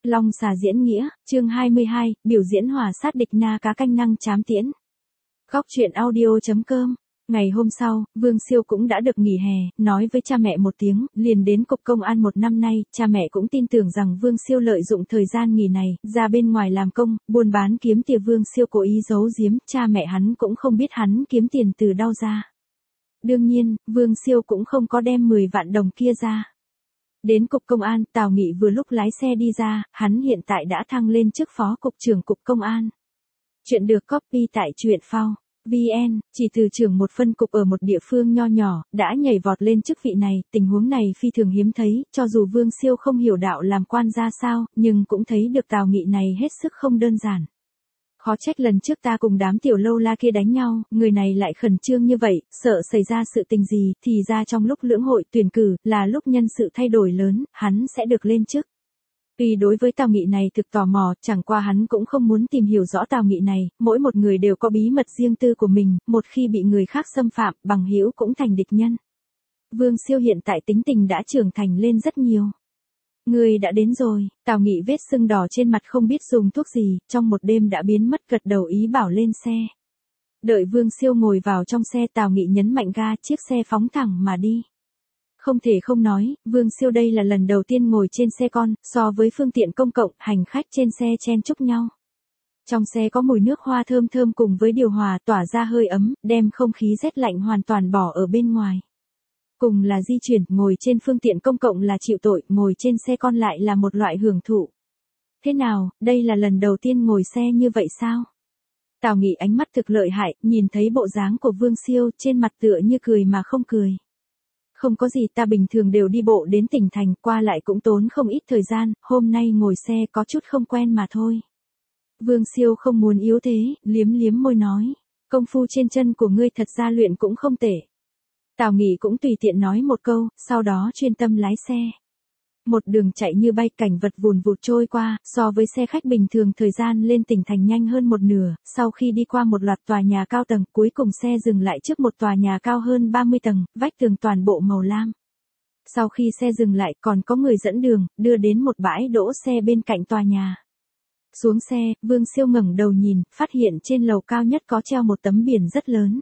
Long xà diễn nghĩa, chương 22, biểu diễn hỏa sát địch na cá canh năng chám tiễn. Góc truyện audio.com. Ngày hôm sau, Vương Siêu cũng đã được nghỉ hè, nói với cha mẹ một tiếng, liền đến cục công an một năm nay, cha mẹ cũng tin tưởng rằng Vương Siêu lợi dụng thời gian nghỉ này, ra bên ngoài làm công, buôn bán kiếm tiền. Vương Siêu cố ý giấu giếm, cha mẹ hắn cũng không biết hắn kiếm tiền từ đâu ra. Đương nhiên, Vương Siêu cũng không có đem 10 vạn đồng kia ra. Đến cục công an, Tào Nghị vừa lúc lái xe đi ra, hắn hiện tại đã thăng lên chức phó cục trưởng cục công an. Chuyện được copy tại truyện phao. VN, chỉ từ trưởng một phân cục ở một địa phương nho nhỏ, đã nhảy vọt lên chức vị này, tình huống này phi thường hiếm thấy, cho dù Vương Siêu không hiểu đạo làm quan ra sao, nhưng cũng thấy được Tào Nghị này hết sức không đơn giản. Khó trách lần trước ta cùng đám tiểu lâu la kia đánh nhau, người này lại khẩn trương như vậy, sợ xảy ra sự tình gì, thì ra trong lúc lưỡng hội tuyển cử, là lúc nhân sự thay đổi lớn, hắn sẽ được lên chức. Vì đối với Tào Nghị này thực tò mò, chẳng qua hắn cũng không muốn tìm hiểu rõ Tào Nghị này, mỗi một người đều có bí mật riêng tư của mình, một khi bị người khác xâm phạm, bằng hữu cũng thành địch nhân. Vương Siêu hiện tại tính tình đã trưởng thành lên rất nhiều. Người đã đến rồi, Tào Nghị vết sưng đỏ trên mặt không biết dùng thuốc gì, trong một đêm đã biến mất, gật đầu ý bảo lên xe. Đợi Vương Siêu ngồi vào trong xe, Tào Nghị nhấn mạnh ga, chiếc xe phóng thẳng mà đi. Không thể không nói, Vương Siêu đây là lần đầu tiên ngồi trên xe con, so với phương tiện công cộng, hành khách trên xe chen chúc nhau. Trong xe có mùi nước hoa thơm thơm cùng với điều hòa tỏa ra hơi ấm, đem không khí rét lạnh hoàn toàn bỏ ở bên ngoài. Cùng là di chuyển, ngồi trên phương tiện công cộng là chịu tội, ngồi trên xe con lại là một loại hưởng thụ. Thế nào, đây là lần đầu tiên ngồi xe như vậy sao? Tào Nghị ánh mắt thực lợi hại, nhìn thấy bộ dáng của Vương Siêu, trên mặt tựa như cười mà không cười. Không có gì, ta bình thường đều đi bộ đến tỉnh thành, qua lại cũng tốn không ít thời gian, hôm nay ngồi xe có chút không quen mà thôi. Vương Siêu không muốn yếu thế, liếm liếm môi nói, công phu trên chân của ngươi thật ra luyện cũng không tệ. Tào Nghị cũng tùy tiện nói một câu, sau đó chuyên tâm lái xe. Một đường chạy như bay, cảnh vật vùn vụt trôi qua, so với xe khách bình thường thời gian lên tỉnh thành nhanh hơn một nửa, sau khi đi qua một loạt tòa nhà cao tầng, cuối cùng xe dừng lại trước một tòa nhà cao hơn 30 tầng, vách tường toàn bộ màu lam. Sau khi xe dừng lại, còn có người dẫn đường, đưa đến một bãi đỗ xe bên cạnh tòa nhà. Xuống xe, Vương Siêu ngẩng đầu nhìn, phát hiện trên lầu cao nhất có treo một tấm biển rất lớn.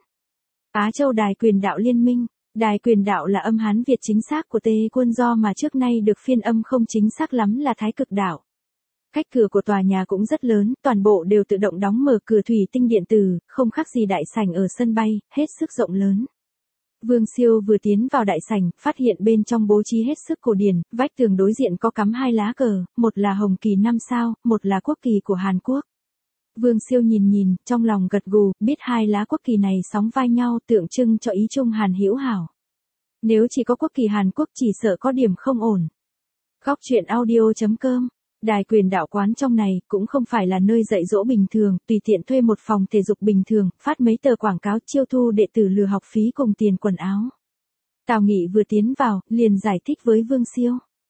Á Châu Đài Quyền Đạo Liên Minh. Đài Quyền Đạo là âm Hán Việt chính xác của Tề Quân Do mà trước nay được phiên âm không chính xác lắm là Thái Cực Đạo. Cách cửa của tòa nhà cũng rất lớn, toàn bộ đều tự động đóng mở, cửa thủy tinh điện tử, không khác gì đại sảnh ở sân bay, hết sức rộng lớn. Vương Siêu vừa tiến vào đại sảnh, phát hiện bên trong bố trí hết sức cổ điển, vách tường đối diện có cắm 2 lá cờ, một là hồng kỳ 5 sao, một là quốc kỳ của Hàn Quốc. Vương Siêu nhìn, trong lòng gật gù, biết 2 lá quốc kỳ này sóng vai nhau, tượng trưng cho ý chung Hàn hữu hảo. Nếu chỉ có quốc kỳ Hàn Quốc chỉ sợ có điểm không ổn. Góc truyện audio.com. Đài Quyền Đạo quán trong này cũng không phải là nơi dạy dỗ bình thường, tùy tiện thuê một phòng thể dục bình thường, phát mấy tờ quảng cáo chiêu thu đệ tử lừa học phí cùng tiền quần áo. Tào Nghị vừa tiến vào, liền giải thích với Vương Siêu.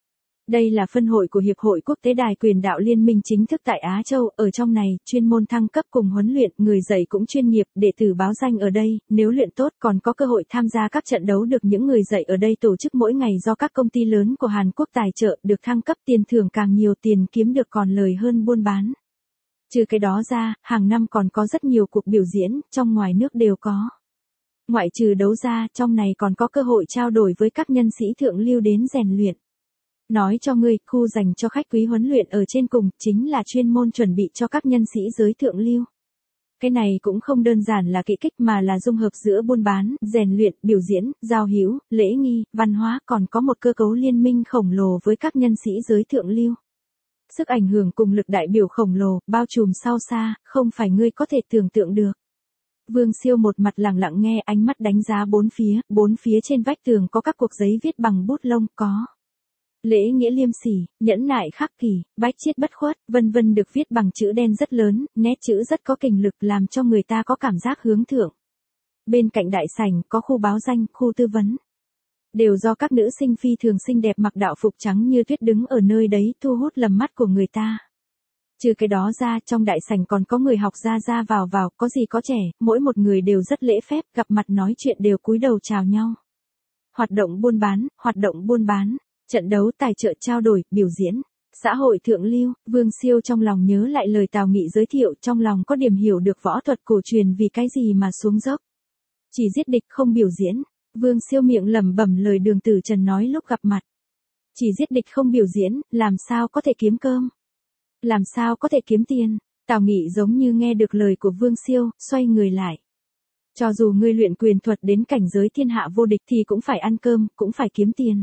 Đây là phân hội của Hiệp hội Quốc tế Đài Quyền Đạo Liên minh chính thức tại Á Châu, ở trong này, chuyên môn thăng cấp cùng huấn luyện, người dạy cũng chuyên nghiệp, đệ tử báo danh ở đây, nếu luyện tốt còn có cơ hội tham gia các trận đấu được những người dạy ở đây tổ chức mỗi ngày do các công ty lớn của Hàn Quốc tài trợ, được thăng cấp, tiền thưởng càng nhiều, tiền kiếm được còn lời hơn buôn bán. Trừ cái đó ra, hàng năm còn có rất nhiều cuộc biểu diễn, trong ngoài nước đều có. Ngoại trừ đấu ra, trong này còn có cơ hội trao đổi với các nhân sĩ thượng lưu đến rèn luyện. Nói cho ngươi, khu dành cho khách quý huấn luyện ở trên cùng, chính là chuyên môn chuẩn bị cho các nhân sĩ giới thượng lưu. Cái này cũng không đơn giản là kỹ kích mà là dung hợp giữa buôn bán, rèn luyện, biểu diễn, giao hữu, lễ nghi, văn hóa, còn có một cơ cấu liên minh khổng lồ với các nhân sĩ giới thượng lưu. Sức ảnh hưởng cùng lực đại biểu khổng lồ, bao trùm sao xa, không phải ngươi có thể tưởng tượng được. Vương Siêu một mặt lặng lặng nghe, ánh mắt đánh giá bốn phía trên vách tường có các cuộc giấy viết bằng bút lông, có lễ nghĩa liêm sỉ, nhẫn nại khắc kỷ, bách chiết bất khuất, vân vân được viết bằng chữ đen rất lớn, nét chữ rất có kình lực làm cho người ta có cảm giác hướng thượng. Bên cạnh đại sảnh có khu báo danh, khu tư vấn. Đều do các nữ sinh phi thường xinh đẹp mặc đạo phục trắng như tuyết đứng ở nơi đấy thu hút lầm mắt của người ta. Trừ cái đó ra, trong đại sảnh còn có người học ra vào, có gì có trẻ, mỗi một người đều rất lễ phép, gặp mặt nói chuyện đều cúi đầu chào nhau. Hoạt động buôn bán. Trận đấu tài trợ trao đổi, biểu diễn. Xã hội thượng lưu, Vương Siêu trong lòng nhớ lại lời Tào Nghị giới thiệu, trong lòng có điểm hiểu được võ thuật cổ truyền vì cái gì mà xuống dốc. Chỉ giết địch không biểu diễn. Vương Siêu miệng lẩm bẩm lời Đường Tử Trần nói lúc gặp mặt. Chỉ giết địch không biểu diễn, làm sao có thể kiếm cơm? Làm sao có thể kiếm tiền? Tào Nghị giống như nghe được lời của Vương Siêu, xoay người lại. Cho dù ngươi luyện quyền thuật đến cảnh giới thiên hạ vô địch thì cũng phải ăn cơm, cũng phải kiếm tiền.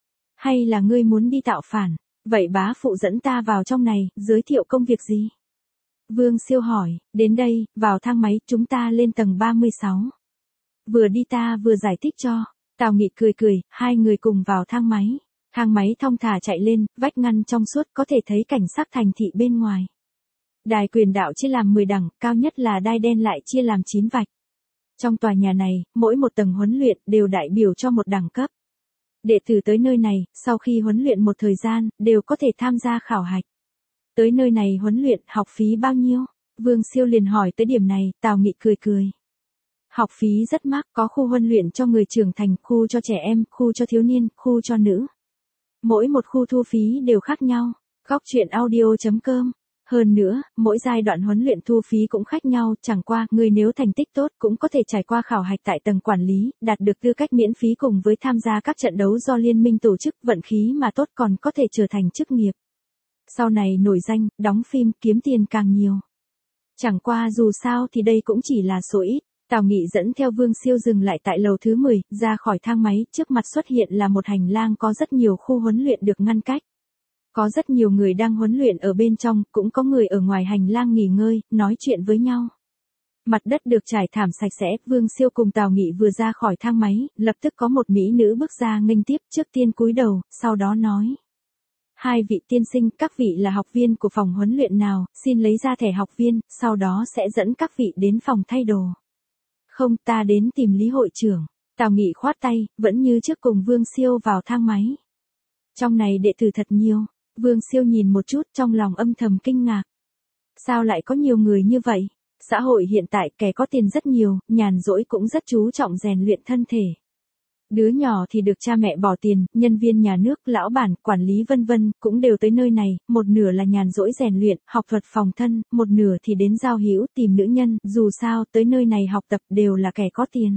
Hay là ngươi muốn đi tạo phản? Vậy bá phụ dẫn ta vào trong này, giới thiệu công việc gì? Vương Siêu hỏi, đến đây, vào thang máy, chúng ta lên tầng 36. Vừa đi ta vừa giải thích cho. Tào Nghị cười cười, hai người cùng vào thang máy. Thang máy thong thả chạy lên, vách ngăn trong suốt có thể thấy cảnh sắc thành thị bên ngoài. Đài quyền đạo chia làm 10 đẳng, cao nhất là đai đen lại chia làm 9 vạch. Trong tòa nhà này, mỗi một tầng huấn luyện đều đại biểu cho một đẳng cấp. Đệ tử tới nơi này, sau khi huấn luyện một thời gian, đều có thể tham gia khảo hạch. Tới nơi này huấn luyện, học phí bao nhiêu? Vương Siêu liền hỏi tới điểm này, Tào Nghị cười cười. Học phí rất mắc, có khu huấn luyện cho người trưởng thành, khu cho trẻ em, khu cho thiếu niên, khu cho nữ. Mỗi một khu thu phí đều khác nhau. Góc truyện audio.com. Hơn nữa, mỗi giai đoạn huấn luyện thu phí cũng khác nhau, chẳng qua, người nếu thành tích tốt cũng có thể trải qua khảo hạch tại tầng quản lý, đạt được tư cách miễn phí cùng với tham gia các trận đấu do liên minh tổ chức, vận khí mà tốt còn có thể trở thành chức nghiệp. Sau này nổi danh, đóng phim, kiếm tiền càng nhiều. Chẳng qua dù sao thì đây cũng chỉ là số ít. Tào Nghị dẫn theo Vương Siêu dừng lại tại lầu thứ 10, ra khỏi thang máy, trước mặt xuất hiện là một hành lang có rất nhiều khu huấn luyện được ngăn cách. Có rất nhiều người đang huấn luyện ở bên trong, cũng có người ở ngoài hành lang nghỉ ngơi, nói chuyện với nhau. Mặt đất được trải thảm sạch sẽ, Vương Siêu cùng Tào Nghị vừa ra khỏi thang máy, lập tức có một mỹ nữ bước ra nghênh tiếp, trước tiên cúi đầu, sau đó nói. Hai vị tiên sinh, các vị là học viên của phòng huấn luyện nào, xin lấy ra thẻ học viên, sau đó sẽ dẫn các vị đến phòng thay đồ. Không, ta đến tìm Lý hội trưởng. Tào Nghị khoát tay, vẫn như trước cùng Vương Siêu vào thang máy. Trong này đệ tử thật nhiều. Vương Siêu nhìn một chút, trong lòng âm thầm kinh ngạc. Sao lại có nhiều người như vậy? Xã hội hiện tại kẻ có tiền rất nhiều, nhàn rỗi cũng rất chú trọng rèn luyện thân thể. Đứa nhỏ thì được cha mẹ bỏ tiền, nhân viên nhà nước, lão bản, quản lý vân vân, cũng đều tới nơi này, một nửa là nhàn rỗi rèn luyện, học thuật phòng thân, một nửa thì đến giao hữu tìm nữ nhân, dù sao tới nơi này học tập đều là kẻ có tiền.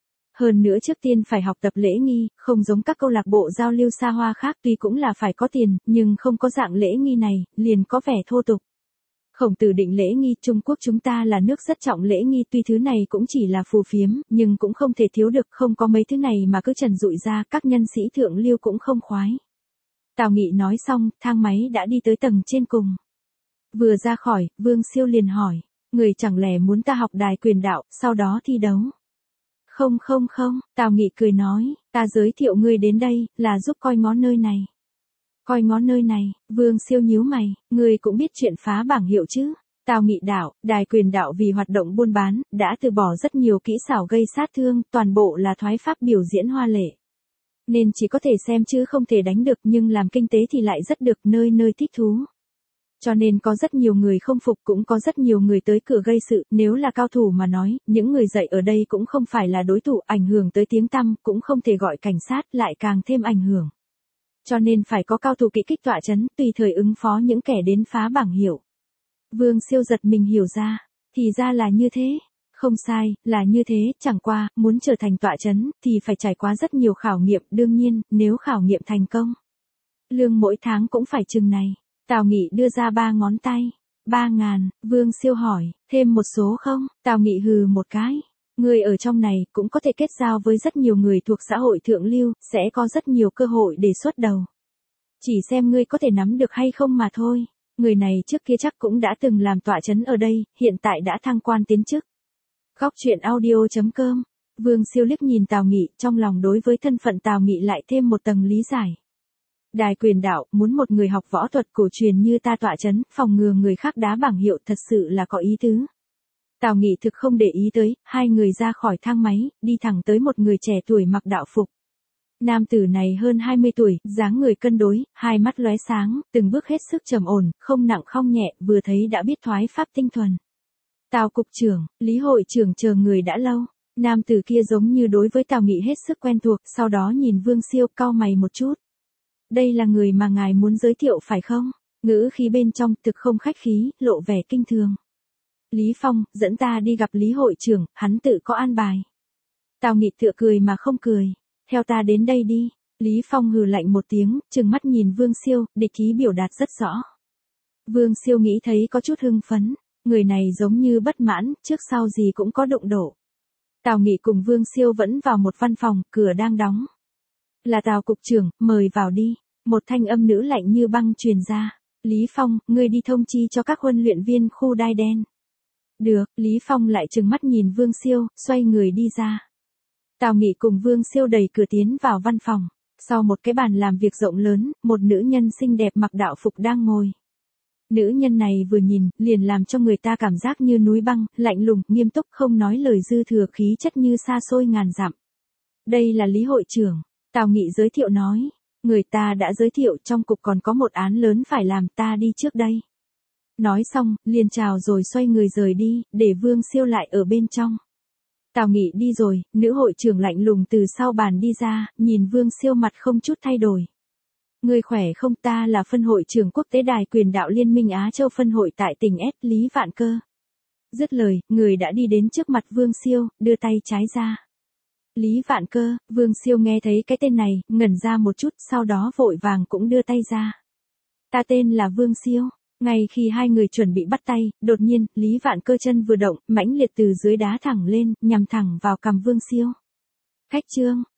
Hơn nữa trước tiên phải học tập lễ nghi, không giống các câu lạc bộ giao lưu xa hoa khác tuy cũng là phải có tiền, nhưng không có dạng lễ nghi này, liền có vẻ thô tục. Khổng Tử định lễ nghi, Trung Quốc chúng ta là nước rất trọng lễ nghi, tuy thứ này cũng chỉ là phù phiếm, nhưng cũng không thể thiếu được, không có mấy thứ này mà cứ trần trụi ra, các nhân sĩ thượng lưu cũng không khoái. Tào Nghị nói xong, thang máy đã đi tới tầng trên cùng. Vừa ra khỏi, Vương Siêu liền hỏi, người chẳng lẽ muốn ta học đài quyền đạo, sau đó thi đấu? Không, Tào Nghị cười nói, ta giới thiệu ngươi đến đây, là giúp coi ngó nơi này. Coi ngó nơi này, Vương Siêu nhíu mày, ngươi cũng biết chuyện phá bảng hiệu chứ. Tào Nghị đạo, đài quyền đạo vì hoạt động buôn bán, đã từ bỏ rất nhiều kỹ xảo gây sát thương, toàn bộ là thoái pháp biểu diễn hoa lệ. Nên chỉ có thể xem chứ không thể đánh được, nhưng làm kinh tế thì lại rất được, nơi nơi thích thú. Cho nên có rất nhiều người không phục, cũng có rất nhiều người tới cửa gây sự, nếu là cao thủ mà nói, những người dạy ở đây cũng không phải là đối thủ, ảnh hưởng tới tiếng tăm, cũng không thể gọi cảnh sát, lại càng thêm ảnh hưởng. Cho nên phải có cao thủ kỵ kích tọa chấn, tùy thời ứng phó những kẻ đến phá bảng hiệu. Vương Siêu giật mình hiểu ra, thì ra là như thế. Không sai, là như thế, chẳng qua, muốn trở thành tọa chấn, thì phải trải qua rất nhiều khảo nghiệm, đương nhiên, nếu khảo nghiệm thành công. Lương mỗi tháng cũng phải chừng này. Tào Nghị đưa ra 3 ngón tay. 3.000, Vương Siêu hỏi, thêm một số không? Tào Nghị hừ một cái. Người ở trong này cũng có thể kết giao với rất nhiều người thuộc xã hội thượng lưu, sẽ có rất nhiều cơ hội để xuất đầu. Chỉ xem ngươi có thể nắm được hay không mà thôi. Người này trước kia chắc cũng đã từng làm tọa chấn ở đây, hiện tại đã thăng quan tiến chức. Góc truyện audio.com. Vương Siêu liếc nhìn Tào Nghị, trong lòng đối với thân phận Tào Nghị lại thêm một tầng lý giải. Đài quyền đạo, muốn một người học võ thuật cổ truyền như ta tọa chấn, phòng ngừa người khác đá bảng hiệu, thật sự là có ý tứ. Tào Nghị thực không để ý tới, hai người ra khỏi thang máy, đi thẳng tới một người trẻ tuổi mặc đạo phục. Nam tử này hơn 20 tuổi, dáng người cân đối, hai mắt lóe sáng, từng bước hết sức trầm ổn, không nặng không nhẹ, vừa thấy đã biết thoái pháp tinh thuần. Tào cục trưởng, Lý hội trưởng chờ người đã lâu. Nam tử kia giống như đối với Tào Nghị hết sức quen thuộc, sau đó nhìn Vương Siêu cau mày một chút. Đây là người mà ngài muốn giới thiệu phải không? Ngữ khí bên trong thực không khách khí, lộ vẻ kinh thường. Lý Phong, dẫn ta đi gặp Lý hội trưởng, hắn tự có an bài. Tào Nghị tựa cười mà không cười. Theo ta đến đây đi. Lý Phong hừ lạnh một tiếng, trừng mắt nhìn Vương Siêu, địch ý biểu đạt rất rõ. Vương Siêu nghĩ thấy có chút hưng phấn. Người này giống như bất mãn, trước sau gì cũng có đụng độ. Tào Nghị cùng Vương Siêu vẫn vào một văn phòng, cửa đang đóng. Là Tào cục trưởng, mời vào đi. Một thanh âm nữ lạnh như băng truyền ra. Lý Phong, ngươi đi thông chi cho các huấn luyện viên khu đai đen. Được, Lý Phong lại trừng mắt nhìn Vương Siêu, xoay người đi ra. Tào Nghị cùng Vương Siêu đẩy cửa tiến vào văn phòng. Sau một cái bàn làm việc rộng lớn, một nữ nhân xinh đẹp mặc đạo phục đang ngồi. Nữ nhân này vừa nhìn, liền làm cho người ta cảm giác như núi băng, lạnh lùng, nghiêm túc, không nói lời dư thừa, khí chất như xa xôi ngàn dặm. Đây là Lý hội trưởng. Tào Nghị giới thiệu nói. Người ta đã giới thiệu, trong cục còn có một án lớn phải làm, ta đi trước đây. Nói xong, liền chào rồi xoay người rời đi, để Vương Siêu lại ở bên trong. Tào Nghị đi rồi, nữ hội trưởng lạnh lùng từ sau bàn đi ra, nhìn Vương Siêu mặt không chút thay đổi. Người khỏe không, ta là phân hội trưởng quốc tế đài quyền đạo Liên minh Á Châu phân hội tại tỉnh S, Lý Vạn Cơ. Dứt lời, người đã đi đến trước mặt Vương Siêu, đưa tay trái ra. Lý Vạn Cơ, Vương Siêu nghe thấy cái tên này, ngẩn ra một chút, sau đó vội vàng cũng đưa tay ra. Ta tên là Vương Siêu. Ngay khi hai người chuẩn bị bắt tay, đột nhiên, Lý Vạn Cơ chân vừa động, mãnh liệt từ dưới đá thẳng lên, nhằm thẳng vào cằm Vương Siêu. Khách trương,